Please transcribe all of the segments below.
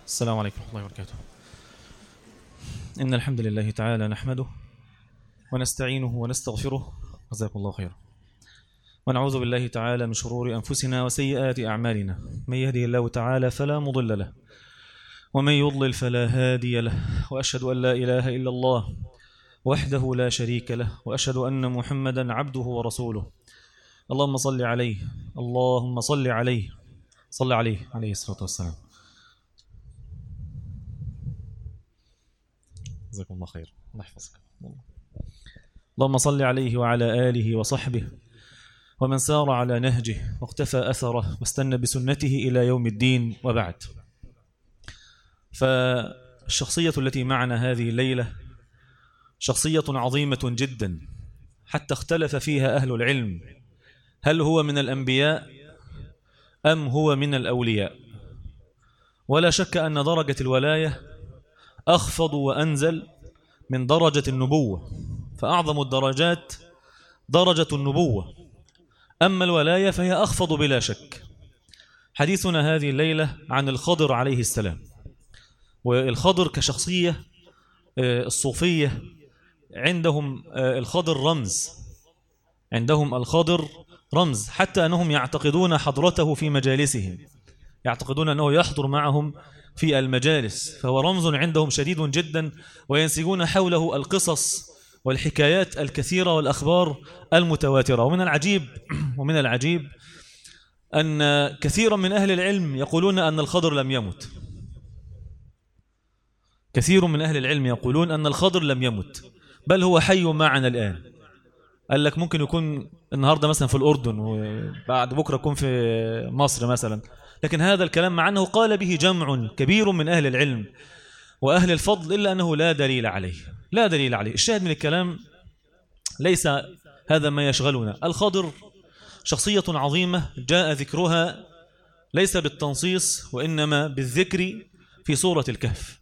السلام عليكم ورحمة الله وبركاته. إن الحمد لله تعالى نحمده ونستعينه ونستغفره، جزاكم الله خيرا، ونعوذ بالله تعالى من شرور أنفسنا وسيئات أعمالنا. من يهده الله تعالى فلا مضل له، ومن يضلل فلا هادي له، وأشهد أن لا إله إلا الله وحده لا شريك له، وأشهد أن محمدا عبده ورسوله. اللهم صل عليه، اللهم صل عليه، صل عليه عليه الصلاة والسلام. جزاكم الله خير، الله يحفظك. اللهم صل عليه وعلى آله وصحبه ومن سار على نهجه واقتفى أثره واستنى بسنته إلى يوم الدين، وبعد. فالشخصية التي معنا هذه الليلة شخصية عظيمة جدا، حتى اختلف فيها أهل العلم هل هو من الأنبياء أم هو من الأولياء. ولا شك أن درجة الولاية أخفض وأنزل من درجة النبوة، فأعظم الدرجات درجة النبوة، أما الولاية فهي أخفض بلا شك. حديثنا هذه الليلة عن الخضر عليه السلام. والخضر كشخصية الصوفية عندهم الخضر رمز، عندهم الخضر رمز، حتى أنهم يعتقدون حضرته في مجالسهم، يعتقدون أنه يحضر معهم في المجالس، فهو رمز عندهم شديد جدا، وينسجون حوله القصص والحكايات الكثيرة والأخبار المتواترة. ومن العجيب أن كثيرا من أهل العلم يقولون أن الخضر لم يمت. كثير من أهل العلم يقولون أن الخضر لم يمت، بل هو حي معنا الآن. قال لك ممكن يكون النهاردة مثلا في الأردن، وبعد بكرة يكون في مصر مثلا، لكن هذا الكلام مع أنه قال به جمع كبير من أهل العلم وأهل الفضل، إلا أنه لا دليل عليه، لا دليل عليه. الشاهد من الكلام ليس هذا ما يشغلنا. الخضر شخصية عظيمة جاء ذكرها ليس بالتنصيص وإنما بالذكر في سورة الكهف.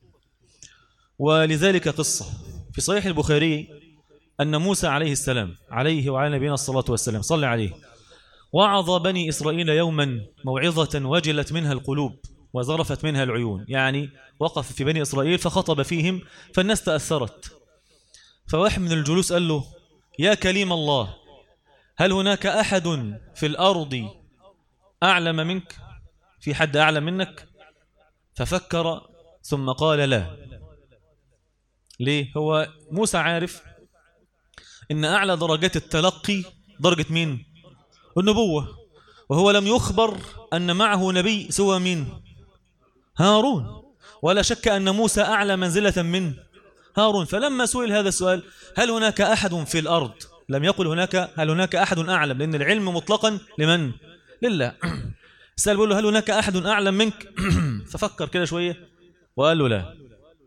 ولذلك قصة في صحيح البخاري أن موسى عليه السلام عليه وعلى نبينا الصلاة والسلام صلى عليه وعظ بني إسرائيل يوما موعظة وجلت منها القلوب وزرفت منها العيون، يعني وقف في بني إسرائيل فخطب فيهم فالناس تأثرت. فواحد من الجلوس قال له: يا كليم الله، هل هناك أحد في الأرض أعلم منك؟ في حد أعلم منك؟ ففكر ثم قال: لا. ليه؟ هو موسى عارف إن أعلى درجات التلقي درجة مين؟ النبوة، وهو لم يخبر أن معه نبي سوى مين؟ هارون. ولا شك أن موسى أعلى منزلة من هارون. فلما سئل هذا السؤال: هل هناك أحد في الأرض؟ لم يقل هل هناك أحد أعلم، لأن العلم مطلقا لمن؟ لله. سأل بيقول له: هل هناك أحد أعلم منك؟ ففكر كده شوية وقال له: لا.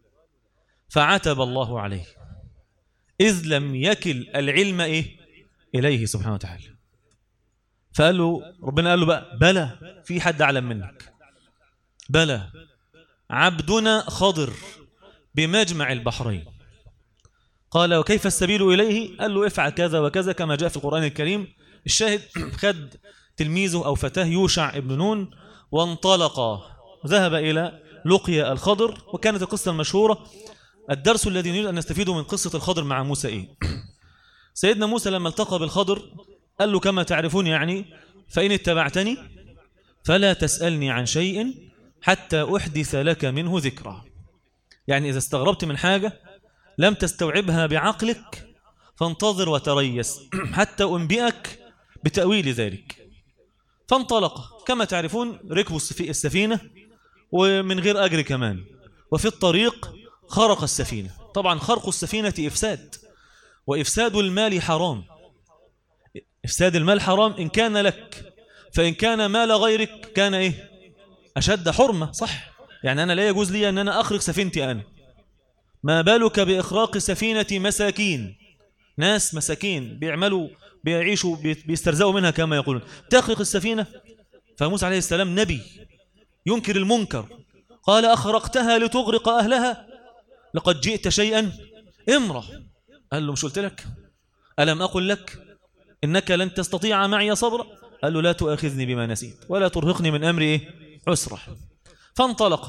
فعتب الله عليه، إذ لم يكل العلم إليه سبحانه وتعالى. فقال له ربنا، قال له بقى: بلى، في حد أعلم منك، بلى، عبدنا خضر بمجمع البحرين. قال: وكيف السبيل إليه؟ قال له: افعل كذا وكذا كما جاء في القرآن الكريم. الشاهد خد تلميذه أو فتاه يوشع ابن نون وانطلق، ذهب إلى لقيا الخضر. وكانت القصة المشهورة. الدرس الذي نريد أن نستفيده من قصة الخضر مع موسى سيدنا موسى لما التقى بالخضر قال له: كما تعرفون يعني، فإن اتبعتني فلا تسألني عن شيء حتى أحدث لك منه ذكرى. يعني إذا استغربت من حاجة لم تستوعبها بعقلك فانتظر وتريس حتى أنبئك بتأويل ذلك. فانطلق. كما تعرفون ركبوا السفينة ومن غير أجر كمان، وفي الطريق خرق السفينة. طبعا خرق السفينة إفساد، وإفساد المال حرام. إفساد المال حرام إن كان لك، فإن كان مال غيرك كان أشد حرمة، صح؟ يعني أنا لا يجوز لي أن أنا أخرق سفينتي أنا، ما بالك بإخراق سفينة مساكين، ناس مساكين بيعملوا بيعيشوا بيسترزقوا منها كما يقولون، تخرق السفينة. فموسى عليه السلام نبي ينكر المنكر، قال: أخرقتها لتغرق أهلها؟ لقد جئت شيئا امرأ. قال له: مش قلت لك؟ ألم أقل لك إنك لن تستطيع معي صبرا؟ قال له: لا تؤاخذني بما نسيت ولا ترهقني من أمري عسرة. فانطلق.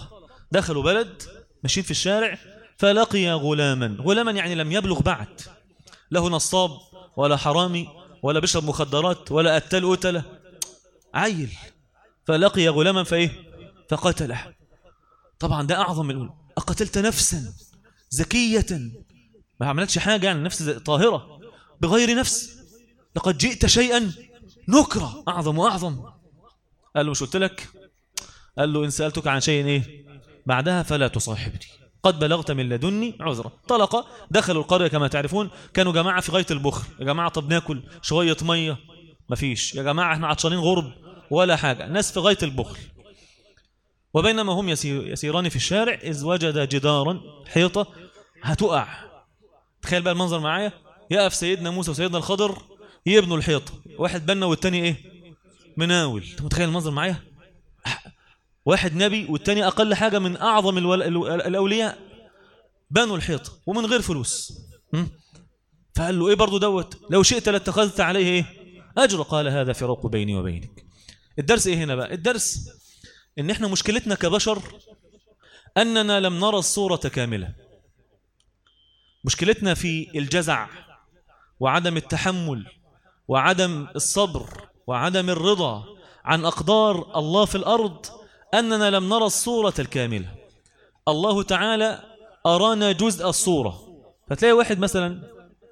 دخلوا بلد ماشيين في الشارع فلقي غلاما يعني لم يبلغ بعد، له نصاب ولا حرامي ولا بيشرب مخدرات ولا قتل عيل، فلقي غلاما فقتله. طبعا ده أعظم الأولى. أقتلت نفسا زكية ما عملتش حاجة، يعني نفس طاهرة بغير نفس، لقد جئت شيئا نكرة، أعظم وأعظم. قال له مش قلت لك؟ قال له إن سألتك عن شيء بعدها فلا تصاحبني، قد بلغت من لدني عذرا. طلق، دخلوا القرية كما تعرفون، كانوا جماعة في غاية البخل. يا جماعة طب ناكل شوية مية، مفيش. يا جماعة احنا عطشانين غرب، ولا حاجة. ناس في غاية البخل. وبينما هم يسيران في الشارع إذ وجد جدارا، حيطة هتقع. تخيل بقى المنظر معايا، يقف سيدنا موسى وسيدنا الخضر يبنوا الحيطة، واحد بنا والتاني مناول. انت متخيل المنظر معايا؟ واحد نبي والتاني أقل حاجة من أعظم الأولياء بنوا الحيطة ومن غير فلوس. فقال له برضو دوت لو شئت لاتخذت عليه أجر. قال هذا فراق بيني وبينك. الدرس هنا بقى؟ الدرس إن إحنا مشكلتنا كبشر أننا لم نرى الصورة كاملة. مشكلتنا في الجزع وعدم التحمل وعدم الصبر وعدم الرضا عن أقدار الله في الأرض، أننا لم نرى الصورة الكاملة. الله تعالى أرانا جزء الصورة. فتلاقي واحد مثلا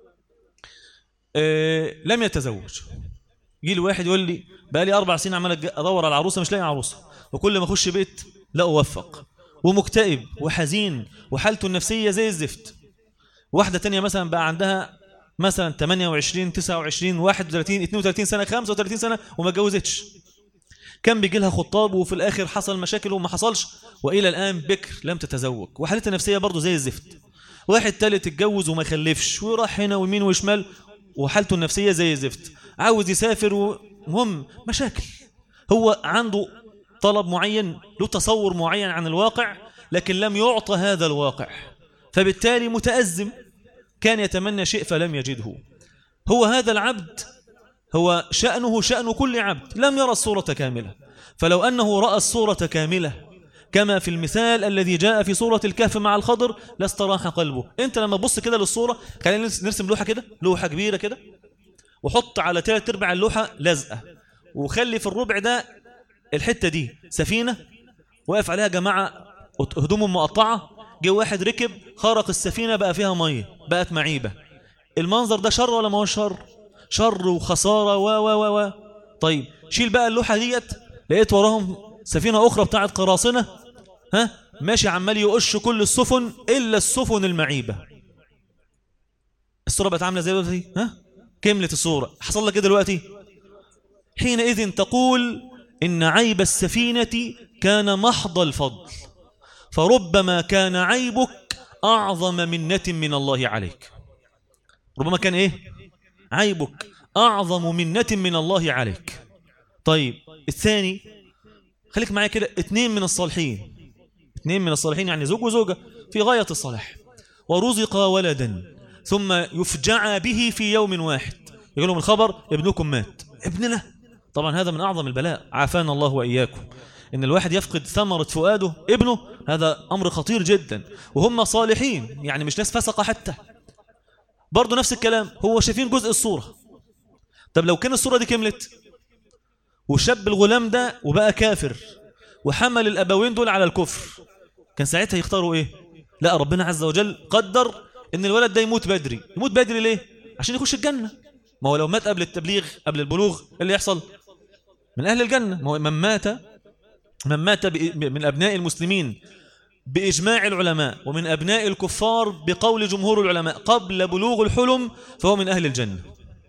لم يتزوج، يجي لي واحد يقول لي بقى لي 4 سنين عمال أدور على العروسة مش لاقي عروسة، وكل ما أخش بيت لا أوفق، ومكتئب وحزين وحالته النفسية زي الزفت. واحدة تانية مثلا بقى عندها مثلا 28 29 31 32 سنة 35 سنة وما اتجوزتش. كان بيجي لها خطاب وفي الآخر حصل مشاكل وما حصلش، وإلى الآن بكر لم تتزوج وحالتها النفسية برضو زي الزفت. واحد تالت اتجوز وما خلفش وراح هنا ويمين وشمال وحالته النفسية زي الزفت، عاوز يسافر ومهم مشاكل. هو عنده طلب معين، له تصور معين عن الواقع، لكن لم يعطى هذا الواقع، فبالتالي متأزم. كان يتمنى شيء فلم يجده. هو هذا العبد هو شأنه شأن كل عبد لم يرى الصورة كاملة. فلو أنه رأى الصورة كاملة كما في المثال الذي جاء في سورة الكهف مع الخضر لاستراح قلبه. انت لما تبص كده للصورة، خلينا نرسم لوحة كده، لوحة كبيرة كده، وحط على 3/4 اللوحة لزقة، وخلي في الربع ده الحتة دي سفينة واقف عليها جماعة هدومهم مقطعة، جه واحد ركب خرق السفينة بقى فيها مية بقت معيبة. المنظر ده شر ولا ما هو شر؟ شر وخسارة و طيب شيل بقى اللوحة ديت، لقيت وراهم سفينة أخرى بتاعت قراصنة ماشي عمال يقش كل السفن إلا السفن المعيبة. الصورة بقت عاملة زي دلوقتي؟ كملت الصورة. حصل لك ايه دلوقتي؟ حينئذ تقول إن عيب السفينة كان محض الفضل، فربما كان عيبك أعظم منة من الله عليك. ربما كان عيبك أعظم منة من الله عليك. طيب الثاني، خليك معايا كده، 2 من الصالحين، 2 من الصالحين يعني زوج وزوجة في غاية الصلاح، ورزق ولدا ثم يفجع به في يوم واحد، يقول لهم الخبر ابنكم مات. ابننا طبعا هذا من أعظم البلاء، عافانا الله وإياكم. إن الواحد يفقد ثمرة فؤاده ابنه، هذا أمر خطير جدا، وهم صالحين يعني مش ناس فسقة حتى. برضو نفس الكلام، هو شايفين جزء الصورة. طب لو كان الصورة دي كملت وشاب الغلام ده وبقى كافر وحمل الأبوين دول على الكفر، كان ساعتها يختاروا لا، ربنا عز وجل قدر إن الولد ده يموت بدري. يموت بدري ليه؟ عشان يخش الجنة. ما هو لو مات قبل التبليغ قبل البلوغ اللي يحصل من أهل الجنة. ما هو من مات من أبناء المسلمين بإجماع العلماء ومن أبناء الكفار بقول جمهور العلماء قبل بلوغ الحلم فهو من أهل الجنة.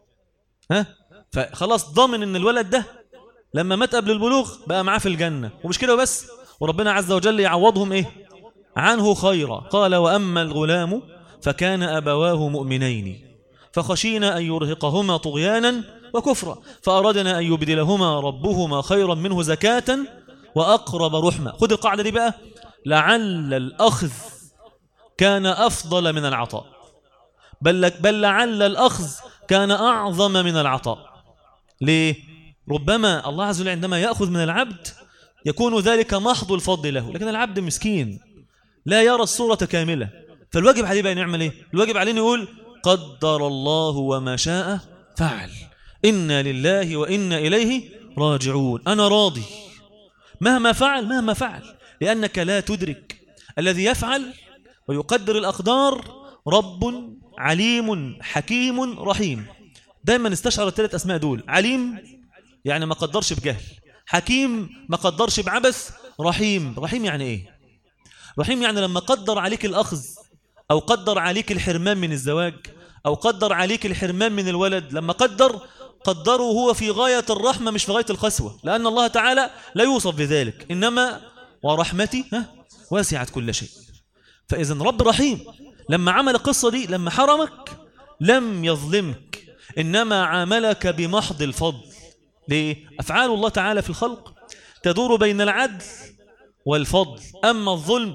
فخلاص ضامن إن الولد ده لما مات قبل البلوغ بقى معاه في الجنة. ومش كده بس، وربنا عز وجل يعوضهم عنه خيرا. قال وأما الغلام فكان أبواه مؤمنين فخشينا أن يرهقهما طغيانا وكفرا فأردنا أن يبدلهما ربهما خيرا منه زكاة وأقرب رحمة. خذ القاعدة دي بقى، لعل الأخذ كان أفضل من العطاء، بل لعل الأخذ كان أعظم من العطاء. ليه؟ ربما الله عز وجل عندما يأخذ من العبد يكون ذلك محض الفضل له. لكن العبد مسكين لا يرى الصورة كاملة، فالواجب عليه بقى نعمل ايه؟ الواجب عليه يقول قدر الله وما شاء فعل، إنا لله وإنا إليه راجعون. أنا راضي مهما فعل، لأنك لا تدرك الذي يفعل ويقدر الأقدار رب عليم حكيم رحيم. دايما استشعر الثلاث أسماء دول. عليم يعني ما قدرش بجهل، حكيم ما قدرش بعبث، رحيم يعني ايه؟ رحيم يعني لما قدر عليك الأخذ أو قدر عليك الحرمان من الزواج أو قدر عليك الحرمان من الولد، لما قدره هو في غاية الرحمة مش في غاية القسوة، لأن الله تعالى لا يوصف بذلك، إنما ورحمتي واسعت كل شيء. فإذا رب رحيم لما عمل القصة دي، لما حرمك لم يظلمك، إنما عاملك بمحض الفضل. ليه؟ أفعال الله تعالى في الخلق تدور بين العدل والفضل، أما الظلم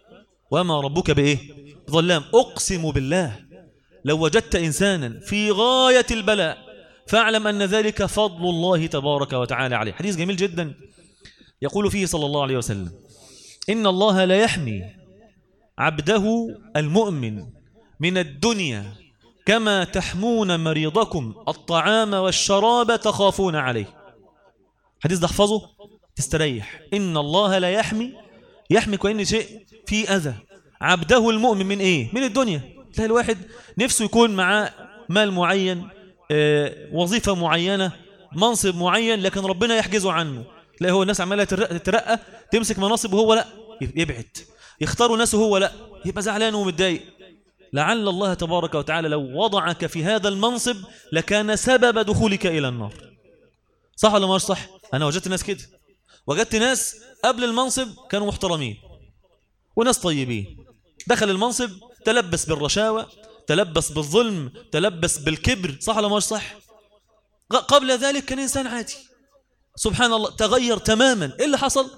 وما ربك بإيه؟ ظلام. أقسم بالله لو وجدت إنسانا في غاية البلاء فاعلم أن ذلك فضل الله تبارك وتعالى عليه. حديث جميل جدا يقول فيه صلى الله عليه وسلم إن الله لا يحمي عبده المؤمن من الدنيا كما تحمون مريضكم الطعام والشراب تخافون عليه. حديث ده احفظه تستريح. إن الله لا يحمي كأن شيء فيه أذى عبده المؤمن من إيه؟ من الدنيا. تلاقي الواحد نفسه يكون معاه مال معين، وظيفة معينة، منصب معين، لكن ربنا يحجزه عنه. تلاقي هو الناس عمالة تترقى تمسك مناصب وهو لا، يبعد. يختاروا ناس وهو لا، يبقى زعلان ومتضايق. لعل الله تبارك وتعالى لو وضعك في هذا المنصب لكان سبب دخولك إلى النار. صح ولا مش صح؟ أنا وجدت ناس كده، وجدت ناس قبل المنصب كانوا محترمين وناس طيبين، دخل المنصب تلبس بالرشاوى، تلبس بالظلم، تلبس بالكبر. صح ولا مش صح؟ قبل ذلك كان إنسان عادي. سبحان الله تغير تماما. إيه اللي حصل؟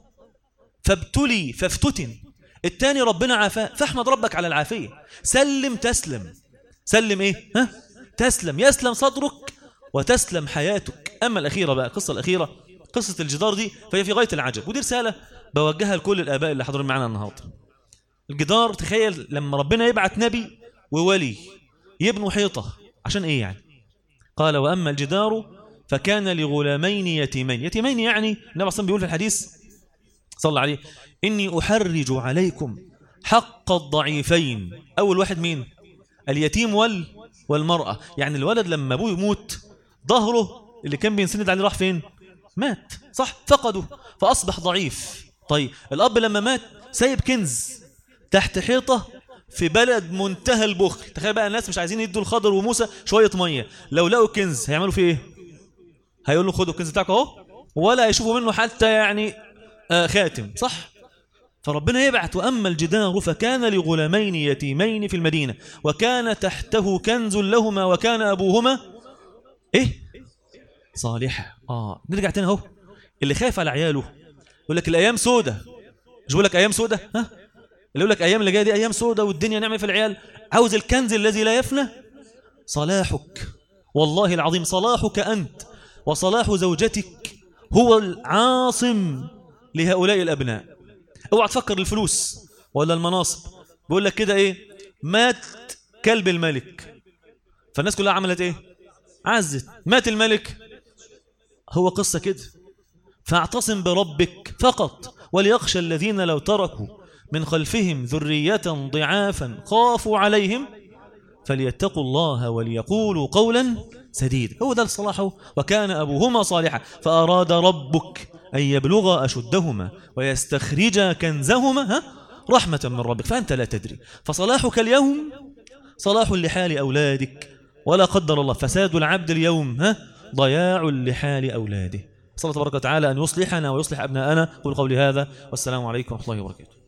فابتلي فافتتن. التاني ربنا عافاه، فاحمد ربك على العافية. سلم تسلم. سلم ايه؟ تسلم، يسلم صدرك وتسلم حياتك. أما الأخيرة بقى، القصة الأخيرة، قصة الجدار دي، فهي في غاية العجب، ودي رسالة بوجهها لكل الآباء اللي حضروا معنا النهاردة. الجدار، تخيل لما ربنا يبعت نبي وولي يبنوا حيطة عشان ايه يعني؟ قال وأما الجدار فكان لغلامين يتيمين يعني النبي صلى الله عليه وسلم بيقول في الحديث صلى عليه إني أحرج عليكم حق الضعيفين. أول واحد مين؟ اليتيم والمرأة. يعني الولد لما أبوه يموت ظهره اللي كان بينسند عليه راح فين؟ مات، صح؟ فقده فأصبح ضعيف. طيب الأب لما مات سايب كنز تحت حيطة في بلد منتهى البخل. تخيل بقى الناس مش عايزين يدوا الخضر وموسى شوية مية، لو لقوا كنز هيعملوا فيه ايه؟ هيقول له خدوا الكنز بتاعك اهو، ولا يشوفوا منه حتى يعني خاتم. صح؟ فربنا يبعث وأما الجدار فكان لغلامين يتيمين في المدينة وكان تحته كنز لهما وكان أبوهما إيه؟ صالحة. نرجع تاني اهو. اللي خايف على عياله يقول لك الأيام سودة. مش بقول لك أيام سودة؟ اللي يقول لك أيام اللي جاية دي أيام سودة والدنيا نعمل في العيال. عاوز الكنز الذي لا يفنى؟ صلاحك. والله العظيم صلاحك أنت وصلاح زوجتك هو العاصم لهؤلاء الأبناء. اوعى تفكر الفلوس ولا المناصب. بيقول لك كده ايه؟ مات كلب الملك، فالناس كلها عملت ايه؟ عزت. مات الملك. هو قصة كده. فاعتصم بربك فقط وليخشى الذين لو تركوا من خلفهم ذرية ضعافا خافوا عليهم فليتقوا الله وليقولوا قولا سديدا. هو ده الصلاح. وكان أبوهما صالحا فأراد ربك أن يبلغ أشدهما ويستخرج كنزهما رحمة من ربك فأنت لا تدري. فصلاحك اليوم صلاح لحال أولادك، ولا قدر الله فساد العبد اليوم ضياع لحال أولاده. صلى الله تبارك وتعالى أن يصلحنا ويصلح أبناءنا. قل قولي هذا والسلام عليكم ورحمة الله وبركاته.